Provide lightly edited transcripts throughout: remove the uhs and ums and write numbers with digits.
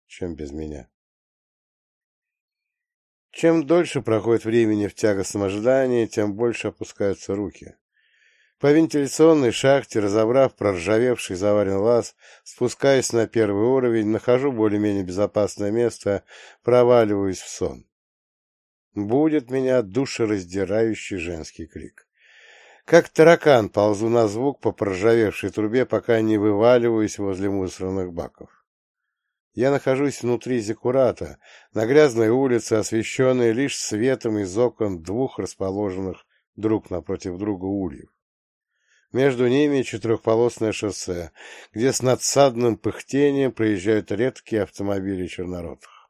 чем без меня. Чем дольше проходит времени в тягостном ожидании, тем больше опускаются руки. По вентиляционной шахте, разобрав проржавевший заварен лаз, спускаюсь на первый уровень, нахожу более-менее безопасное место, проваливаюсь в сон. Будет меня душераздирающий женский крик. Как таракан ползу на звук по проржавевшей трубе, пока не вываливаюсь возле мусорных баков. Я нахожусь внутри зиккурата, на грязной улице, освещенной лишь светом из окон двух расположенных друг напротив друга ульев. Между ними четырехполосное шоссе, где с надсадным пыхтением проезжают редкие автомобили черноротых.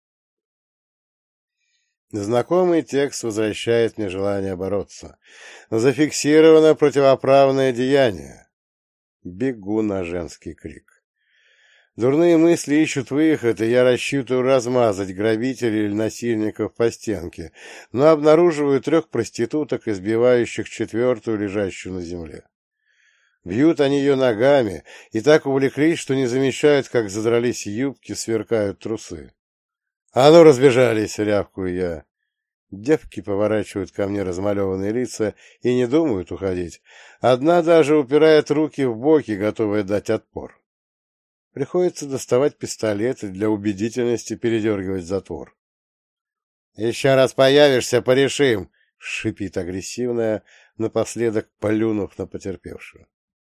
Знакомый текст возвращает мне желание бороться. Зафиксировано противоправное деяние. Бегу на женский крик. Дурные мысли ищут выход, и я рассчитываю размазать грабителей или насильников по стенке, но обнаруживаю 3 проституток, избивающих 4-ю, лежащую на земле. Бьют они ее ногами и так увлеклись, что не замечают, как задрались юбки, сверкают трусы. — А ну, разбежались! — рявкую я. Девки поворачивают ко мне размалеванные лица и не думают уходить. Одна даже упирает руки в боки, готовая дать отпор. Приходится доставать пистолет и для убедительности передергивать затвор. — Еще раз появишься, порешим! — шипит агрессивная, напоследок плюнув на потерпевшую.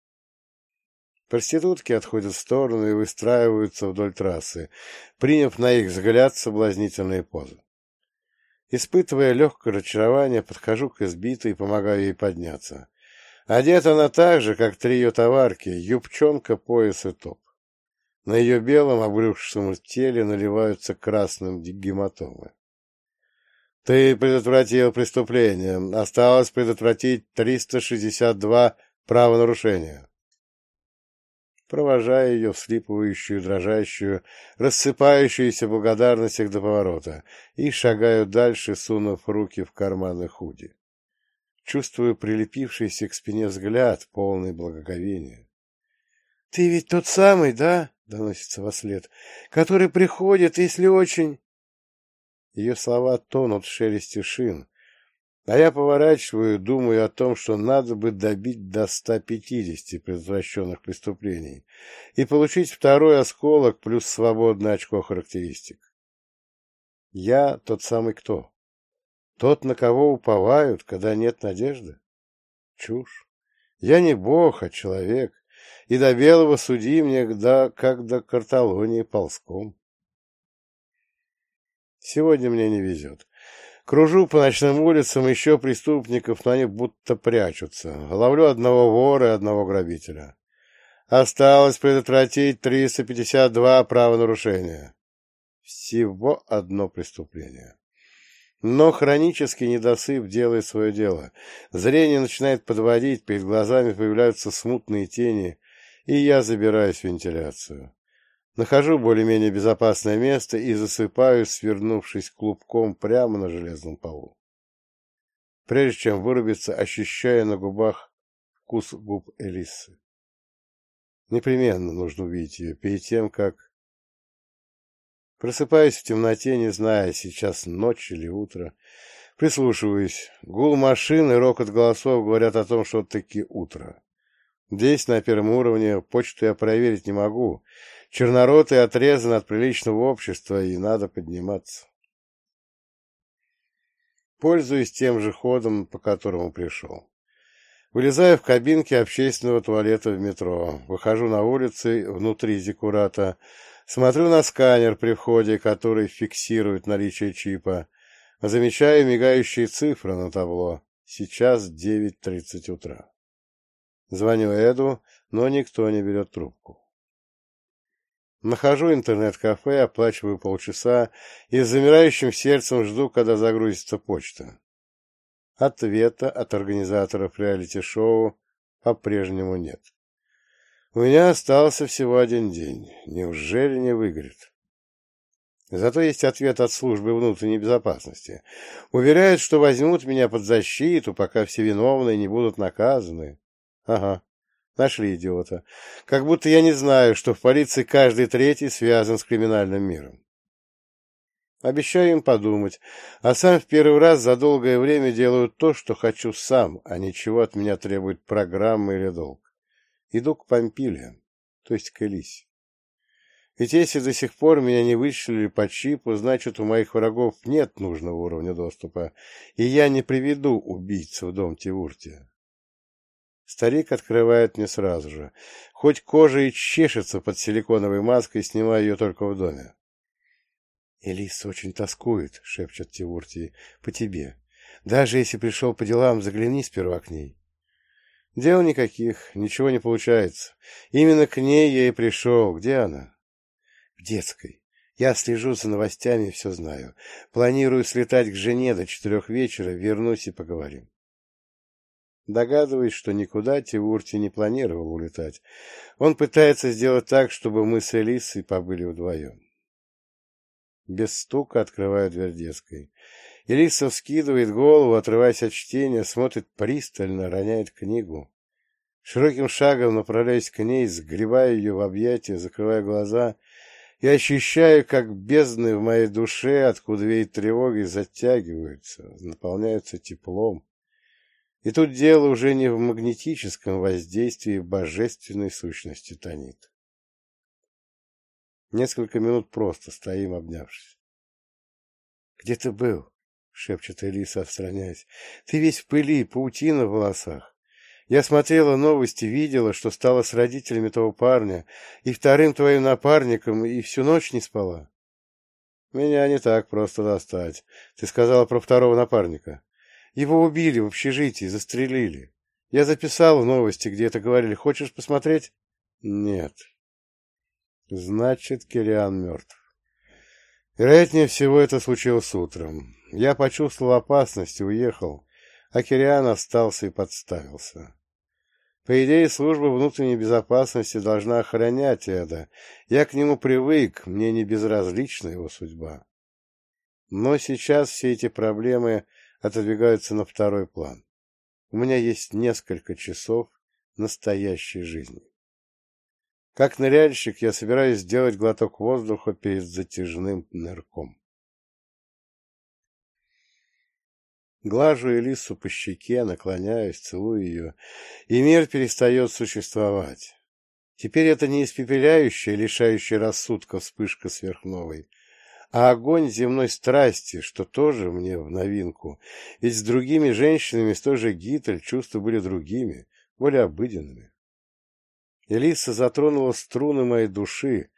Проститутки отходят в сторону и выстраиваются вдоль трассы, приняв на их взгляд соблазнительные позы. Испытывая легкое разочарование, подхожу к избитой и помогаю ей подняться. Одета она так же, как 3 ее товарки, юбчонка, пояс и топ. На ее белом обрюзгшем теле наливаются красным гематомы. Ты предотвратил преступление. Осталось предотвратить 362 правонарушения. Провожаю ее вслипывающую, дрожащую, рассыпающуюся в благодарностях до поворота и шагаю дальше, сунув руки в карманы худи. Чувствую прилепившийся к спине взгляд, полный благоговения. — Ты ведь тот самый, да? — доносится вослед. — Который приходит, если очень... Ее слова тонут в шелесте шин, а я поворачиваю, думаю о том, что надо бы добить до 150 предотвращенных преступлений и получить 2-й осколок плюс свободное очко характеристик. Я тот самый кто? Тот, на кого уповают, когда нет надежды? Чушь. Я не бог, а человек, и до белого судьи мне как до карталонии ползком. Сегодня мне не везет. Кружу по ночным улицам, еще преступников, но они будто прячутся. Ловлю одного вора и одного грабителя. Осталось предотвратить 352 правонарушения. Всего одно преступление. Но хронический недосып делает свое дело. Зрение начинает подводить, перед глазами появляются смутные тени, и я забираюсь в вентиляцию. Нахожу более-менее безопасное место и засыпаю, свернувшись клубком прямо на железном полу. Прежде чем вырубиться, ощущая на губах вкус губ Элиссы. Непременно нужно увидеть ее перед тем, как... Просыпаюсь в темноте, не зная, сейчас ночь или утро. Прислушиваюсь. Гул машин и рокот голосов говорят о том, что таки утро. Здесь, на 1-м уровне, почту я проверить не могу. Черноротый отрезан от приличного общества, и надо подниматься. Пользуюсь тем же ходом, по которому пришел. Вылезаю в кабинке общественного туалета в метро, выхожу на улицу внутри зиккурата, смотрю на сканер при входе, который фиксирует наличие чипа, замечаю мигающие цифры на табло. Сейчас 9:30 утра. Звоню Эду, но никто не берет трубку. Нахожу интернет-кафе, оплачиваю полчаса и с замирающим сердцем жду, когда загрузится почта. Ответа от организаторов реалити-шоу по-прежнему нет. У меня остался всего 1 день. Неужели не выгорит? Зато есть ответ от службы внутренней безопасности. Уверяют, что возьмут меня под защиту, пока все виновные не будут наказаны. Ага. Нашли идиота. Как будто я не знаю, что в полиции каждый третий связан с криминальным миром. Обещаю им подумать, а сам в первый раз за долгое время делаю то, что хочу сам, а ничего от меня требует программа или долг. Иду к Помпилиям, то есть к Элисе. Ведь если до сих пор меня не вычислили по чипу, значит, у моих врагов нет нужного уровня доступа, и я не приведу убийцу в дом Тивуртия. Старик открывает мне сразу же. Хоть кожа и чешется под силиконовой маской, снимаю ее только в доме. — Элиса очень тоскует, — шепчет Тивуртий, — по тебе. Даже если пришел по делам, загляни сперва к ней. Дел никаких, ничего не получается. Именно к ней я и пришел. Где она? В детской. Я слежу за новостями и все знаю. Планирую слетать к жене до 4 вечера, вернусь и поговорим. Догадываюсь, что никуда Тивуртий не планировал улетать. Он пытается сделать так, чтобы мы с Элисой побыли вдвоем. Без стука открываю дверь детской. Элиса вскидывает голову, отрываясь от чтения, смотрит пристально, роняет книгу. Широким шагом направляюсь к ней, сгребаю ее в объятия, закрываю глаза и ощущаю, как бездны в моей душе, откуда веет тревогой, затягиваются, наполняются теплом. И тут дело уже не в магнетическом воздействии божественной сущности тонит. Несколько минут просто стоим, обнявшись. — Где ты был? — шепчет Элиса, отстраняясь. — Ты весь в пыли, паутина в волосах. Я смотрела новости, видела, что стало с родителями того парня и вторым твоим напарником, и всю ночь не спала. — Меня не так просто достать. Ты сказала про второго напарника. Его убили в общежитии, застрелили. Я записал в новости, где это говорили. Хочешь посмотреть? — Нет. Значит, Кириан мертв. Вероятнее всего, это случилось утром. Я почувствовал опасность и уехал, а Кириан остался и подставился. По идее, служба внутренней безопасности должна охранять Эда. Я к нему привык, мне не безразлична его судьба. Но сейчас все эти проблемы отодвигаются на второй план. У меня есть несколько часов настоящей жизни. Как ныряльщик я собираюсь сделать глоток воздуха перед затяжным нырком. Глажу Элису по щеке, наклоняюсь, целую ее, и мир перестает существовать. Теперь это не испепеляющая, лишающая рассудка вспышка сверхновой, а огонь земной страсти, что тоже мне в новинку, ведь с другими женщинами с той же Гитель чувства были другими, более обыденными. Элиса затронула струны моей души,